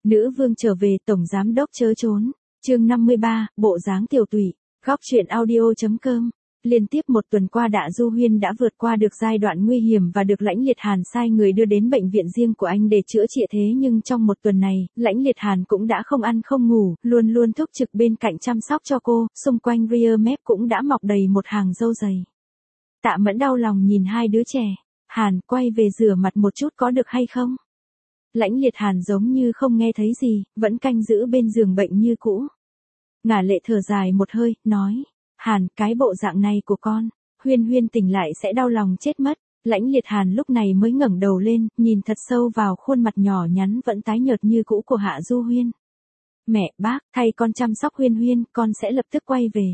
Nữ vương trở về, tổng giám đốc chớ trốn. Chương 53, bộ dáng tiểu tụy. Góc truyện audio.com. Liên tiếp một tuần qua Đạ Du Huyên đã vượt qua được giai đoạn nguy hiểm và được Lãnh Liệt Hàn sai người đưa đến bệnh viện riêng của anh để chữa trị, thế nhưng trong một tuần này, Lãnh Liệt Hàn cũng đã không ăn không ngủ, luôn luôn thúc trực bên cạnh chăm sóc cho cô, xung quanh rear mép cũng đã mọc đầy một hàng râu dày. Tạ Mẫn đau lòng nhìn hai đứa trẻ. Hàn, quay về rửa mặt một chút có được hay không? Lãnh Liệt Hàn giống như không nghe thấy gì, vẫn canh giữ bên giường bệnh như cũ. Ngả Lệ thở dài một hơi, nói. Hàn, cái bộ dạng này của con, Huyên Huyên tỉnh lại sẽ đau lòng chết mất. Lãnh Liệt Hàn lúc này mới ngẩng đầu lên, nhìn thật sâu vào khuôn mặt nhỏ nhắn vẫn tái nhợt như cũ của Hạ Du Huyên. Mẹ, bác, thay con chăm sóc Huyên Huyên, con sẽ lập tức quay về.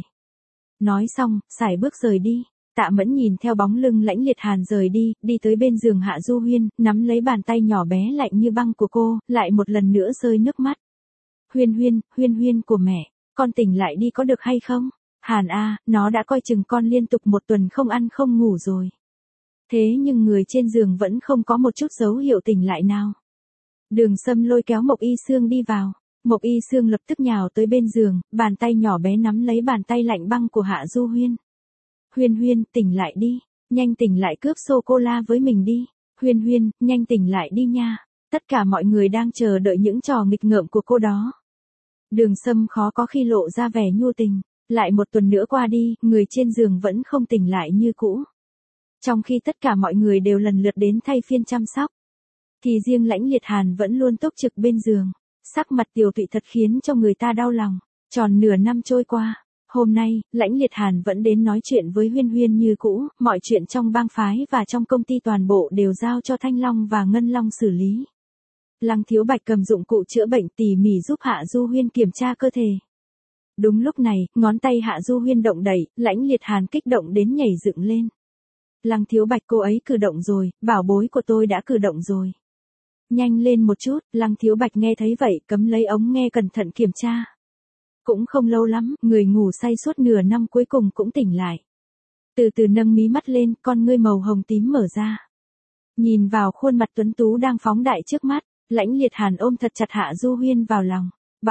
Nói xong, sải bước rời đi. Tạ Mẫn nhìn theo bóng lưng Lãnh Liệt Hàn rời đi, đi tới bên giường Hạ Du Huyên, nắm lấy bàn tay nhỏ bé lạnh như băng của cô, lại một lần nữa rơi nước mắt. Huyên Huyên, Huyên Huyên của mẹ, con tỉnh lại đi có được hay không? Hàn a, nó đã coi chừng con liên tục một tuần không ăn không ngủ rồi. Thế nhưng người trên giường vẫn không có một chút dấu hiệu tỉnh lại nào. Đường Sâm lôi kéo Mộc Y Sương đi vào. Mộc Y Sương lập tức nhào tới bên giường, bàn tay nhỏ bé nắm lấy bàn tay lạnh băng của Hạ Du Huyên. Huyên Huyên, tỉnh lại đi, nhanh tỉnh lại cướp sô-cô-la với mình đi. Huyên Huyên, nhanh tỉnh lại đi nha. Tất cả mọi người đang chờ đợi những trò nghịch ngợm của cô đó. Đường Sâm khó có khi lộ ra vẻ nhu tình. Lại một tuần nữa qua đi, người trên giường vẫn không tỉnh lại như cũ. Trong khi tất cả mọi người đều lần lượt đến thay phiên chăm sóc, thì riêng Lãnh Liệt Hàn vẫn luôn túc trực bên giường. Sắc mặt tiều tụy thật khiến cho người ta đau lòng. Tròn nửa năm trôi qua, hôm nay, Lãnh Liệt Hàn vẫn đến nói chuyện với Huyên Huyên như cũ, mọi chuyện trong bang phái và trong công ty toàn bộ đều giao cho Thanh Long và Ngân Long xử lý. Lăng Thiếu Bạch cầm dụng cụ chữa bệnh tỉ mỉ giúp Hạ Du Huyên kiểm tra cơ thể. Đúng lúc này, ngón tay Hạ Du Huyên động đẩy, Lãnh Liệt Hàn kích động đến nhảy dựng lên. Lăng Thiếu Bạch, cô ấy cử động rồi, bảo bối của tôi đã cử động rồi. Nhanh lên một chút. Lăng Thiếu Bạch nghe thấy vậy, cấm lấy ống nghe cẩn thận kiểm tra. Cũng không lâu lắm, người ngủ say suốt nửa năm cuối cùng cũng tỉnh lại. Từ từ nâng mí mắt lên, con ngươi màu hồng tím mở ra. Nhìn vào khuôn mặt tuấn tú đang phóng đại trước mắt, Lãnh Liệt Hàn ôm thật chặt Hạ Du Huyên vào lòng.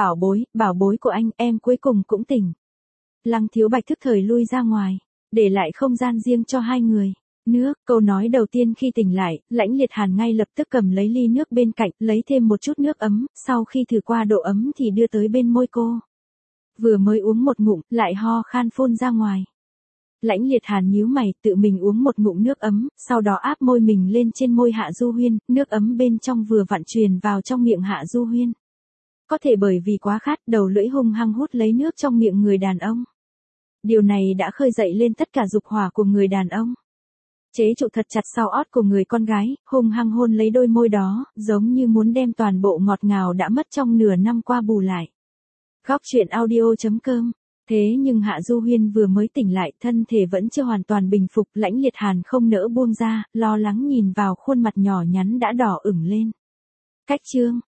Bảo bối của anh, em cuối cùng cũng tỉnh. Lăng Thiếu Bạch thức thời lui ra ngoài, để lại không gian riêng cho hai người. Nước, câu nói đầu tiên khi tỉnh lại, Lãnh Liệt Hàn ngay lập tức cầm lấy ly nước bên cạnh, lấy thêm một chút nước ấm, sau khi thử qua độ ấm thì đưa tới bên môi cô. Vừa mới uống một ngụm, lại ho khan phun ra ngoài. Lãnh Liệt Hàn nhíu mày, tự mình uống một ngụm nước ấm, sau đó áp môi mình lên trên môi Hạ Du Huyên, nước ấm bên trong vừa vặn truyền vào trong miệng Hạ Du Huyên. Có thể bởi vì quá khát, đầu lưỡi hung hăng hút lấy nước trong miệng người đàn ông. Điều này đã khơi dậy lên tất cả dục hỏa của người đàn ông. Chế trụ thật chặt sau ót của người con gái, hung hăng hôn lấy đôi môi đó, giống như muốn đem toàn bộ ngọt ngào đã mất trong nửa năm qua bù lại. Góc truyện audio.com. Thế nhưng Hạ Du Huyên vừa mới tỉnh lại, thân thể vẫn chưa hoàn toàn bình phục, Lãnh Liệt Hàn không nỡ buông ra, lo lắng nhìn vào khuôn mặt nhỏ nhắn đã đỏ ửng lên. Cách chương